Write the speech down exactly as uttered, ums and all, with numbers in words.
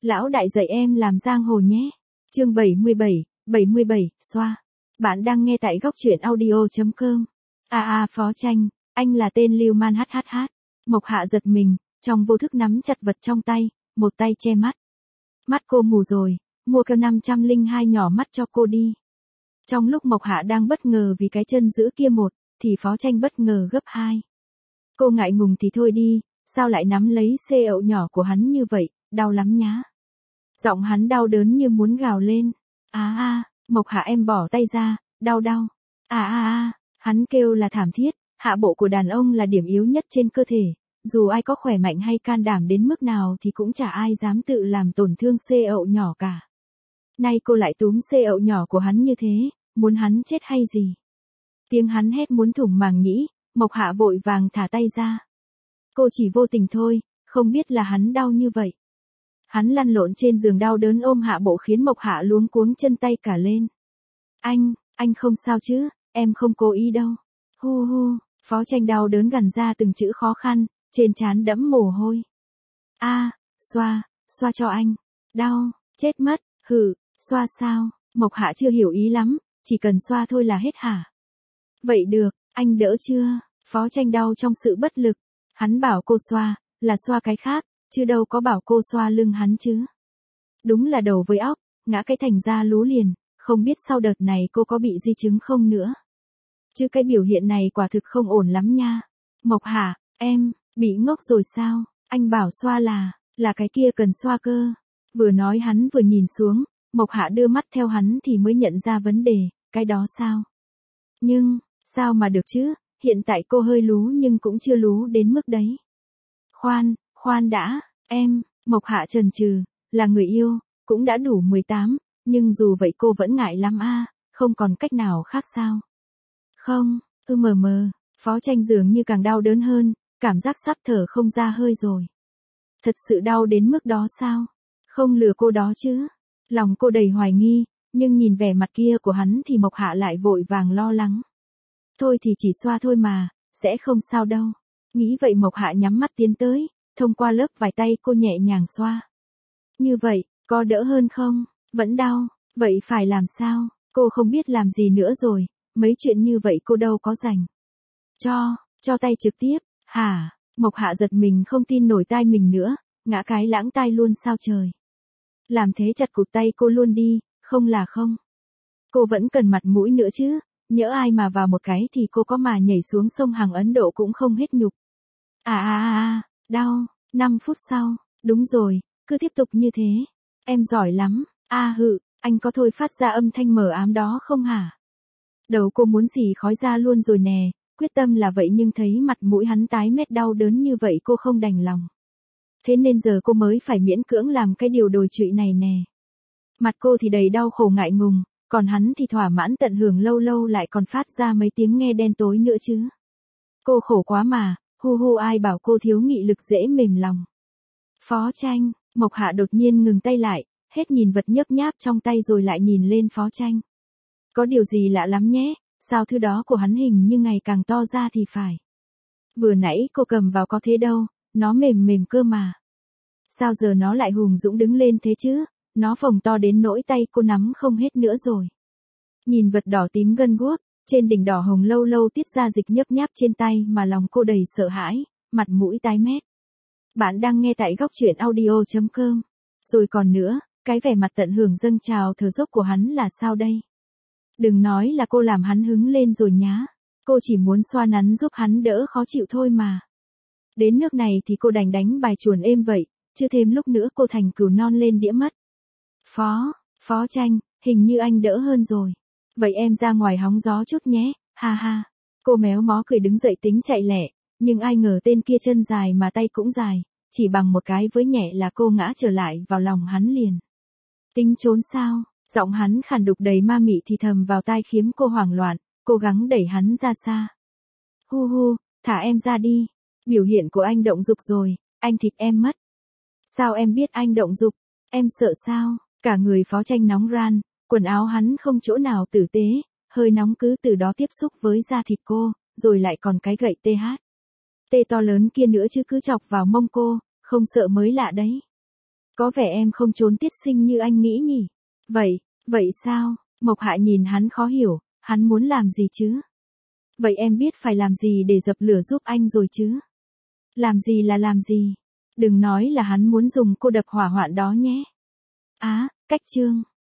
Lão đại dạy em làm giang hồ nhé. Chương bảy mươi bảy, bảy mươi bảy, xoa. Bạn đang nghe tại góc truyện audio chấm com. A a Phó Tranh, anh là tên lưu man hát hát hát. Mộc Hạ giật mình, trong vô thức nắm chặt vật trong tay, một tay che mắt. Mắt cô mù rồi, mua keo năm trăm lẻ hai nhỏ mắt cho cô đi. Trong lúc Mộc Hạ đang bất ngờ vì cái chân giữ kia một, thì Phó Tranh bất ngờ gấp hai. Cô ngại ngùng thì thôi đi, sao lại nắm lấy xê ậu nhỏ của hắn như vậy, đau lắm nhá. Giọng hắn đau đớn như muốn gào lên. À a, Mộc Hạ em bỏ tay ra, đau đau. À a a, hắn kêu là thảm thiết, hạ bộ của đàn ông là điểm yếu nhất trên cơ thể, dù ai có khỏe mạnh hay can đảm đến mức nào thì cũng chả ai dám tự làm tổn thương xê ậu nhỏ cả. Nay cô lại túm xê ậu nhỏ của hắn như thế, muốn hắn chết hay gì? Tiếng hắn hét muốn thủng màng nhĩ, Mộc Hạ vội vàng thả tay ra. Cô chỉ vô tình thôi, không biết là hắn đau như vậy. Hắn lăn lộn trên giường đau đớn ôm hạ bộ khiến Mộc Hạ luống cuống chân tay cả lên. Anh, anh không sao chứ, em không cố ý đâu. Hu hu, Phó Tranh đau đớn gằn ra từng chữ khó khăn, trên trán đẫm mồ hôi. A, à, xoa, xoa cho anh. Đau, chết mất, hừ, xoa sao? Mộc Hạ chưa hiểu ý lắm, chỉ cần xoa thôi là hết hả? Vậy được, anh đỡ chưa? Phó Tranh đau trong sự bất lực. Hắn bảo cô xoa, là xoa cái khác, chứ đâu có bảo cô xoa lưng hắn chứ. Đúng là đầu với óc, ngã cái thành ra lú liền, không biết sau đợt này cô có bị di chứng không nữa. Chứ cái biểu hiện này quả thực không ổn lắm nha. Mộc Hạ, em, bị ngốc rồi sao? Anh bảo xoa là, là cái kia cần xoa cơ. Vừa nói hắn vừa nhìn xuống, Mộc Hạ đưa mắt theo hắn thì mới nhận ra vấn đề, cái đó sao? Nhưng, sao mà được chứ, hiện tại cô hơi lú nhưng cũng chưa lú đến mức đấy. Khoan, khoan đã, em, Mộc Hạ chần chừ, là người yêu, cũng đã đủ mười tám, nhưng dù vậy cô vẫn ngại lắm a, à, không còn cách nào khác sao? Không, ư mờ mờ, Phó Tranh dường như càng đau đớn hơn, cảm giác sắp thở không ra hơi rồi. Thật sự đau đến mức đó sao? Không lừa cô đó chứ? Lòng cô đầy hoài nghi, nhưng nhìn vẻ mặt kia của hắn thì Mộc Hạ lại vội vàng lo lắng. Thôi thì chỉ xoa thôi mà, sẽ không sao đâu. Nghĩ vậy Mộc Hạ nhắm mắt tiến tới, thông qua lớp vải tay cô nhẹ nhàng xoa. Như vậy, có đỡ hơn không? Vẫn đau, vậy phải làm sao? Cô không biết làm gì nữa rồi, mấy chuyện như vậy cô đâu có rảnh. Cho, cho tay trực tiếp, hả? Mộc Hạ giật mình không tin nổi tai mình nữa, ngã cái lãng tai luôn sao trời. Làm thế chặt cụt tay cô luôn đi, không là không. Cô vẫn cần mặt mũi nữa chứ, nhỡ ai mà vào một cái thì cô có mà nhảy xuống sông hàng Ấn Độ cũng không hết nhục. À à à à, đau, năm phút sau, đúng rồi, cứ tiếp tục như thế. Em giỏi lắm, a à, hự, anh có thôi phát ra âm thanh mờ ám đó không hả? Đầu cô muốn xì khói ra luôn rồi nè, quyết tâm là vậy nhưng thấy mặt mũi hắn tái mét đau đớn như vậy cô không đành lòng. Thế nên giờ cô mới phải miễn cưỡng làm cái điều đồi trụy này nè. Mặt cô thì đầy đau khổ ngại ngùng, còn hắn thì thỏa mãn tận hưởng lâu lâu lại còn phát ra mấy tiếng nghe đen tối nữa chứ. Cô khổ quá mà, hu hu ai bảo cô thiếu nghị lực dễ mềm lòng. Phó Tranh, Mộc Hạ đột nhiên ngừng tay lại, hết nhìn vật nhấp nháp trong tay rồi lại nhìn lên Phó Tranh. Có điều gì lạ lắm nhé, sao thứ đó của hắn hình như ngày càng to ra thì phải. Vừa nãy cô cầm vào có thế đâu, nó mềm mềm cơ mà. Sao giờ nó lại hùng dũng đứng lên thế chứ, nó phồng to đến nỗi tay cô nắm không hết nữa rồi. Nhìn vật đỏ tím gân guốc, trên đỉnh đỏ hồng lâu lâu tiết ra dịch nhấp nháp trên tay mà lòng cô đầy sợ hãi, mặt mũi tái mét. Bạn đang nghe tại góc truyện audio chấm com. Rồi còn nữa, cái vẻ mặt tận hưởng dâng trào thở dốc của hắn là sao đây? Đừng nói là cô làm hắn hứng lên rồi nhá. Cô chỉ muốn xoa nắn giúp hắn đỡ khó chịu thôi mà. Đến nước này thì cô đành đánh bài chuồn êm vậy, chưa thêm lúc nữa cô thành cừu non lên đĩa mất. Phó, Phó Tranh, hình như anh đỡ hơn rồi. Vậy em ra ngoài hóng gió chút nhé, ha ha. Cô méo mó cười đứng dậy tính chạy lẹ, nhưng ai ngờ tên kia chân dài mà tay cũng dài, chỉ bằng một cái với nhẹ là cô ngã trở lại vào lòng hắn liền. Tính trốn sao? Giọng hắn khàn đục đầy ma mị thì thầm vào tai khiến cô hoảng loạn, cố gắng đẩy hắn ra xa. Hu hu, thả em ra đi. Biểu hiện của anh động dục rồi, anh thịt em mất. Sao em biết anh động dục? Em sợ sao? Cả người Phó Tranh nóng ran, quần áo hắn không chỗ nào tử tế, hơi nóng cứ từ đó tiếp xúc với da thịt cô, rồi lại còn cái gậy tê hát. Tê to lớn kia nữa chứ cứ chọc vào mông cô, không sợ mới lạ đấy. Có vẻ em không trốn tiết sinh như anh nghĩ nhỉ? Vậy, vậy sao? Mộc Hạ nhìn hắn khó hiểu, hắn muốn làm gì chứ? Vậy em biết phải làm gì để dập lửa giúp anh rồi chứ? Làm gì là làm gì? Đừng nói là hắn muốn dùng cô đập hỏa hoạn đó nhé. Á, cách chương.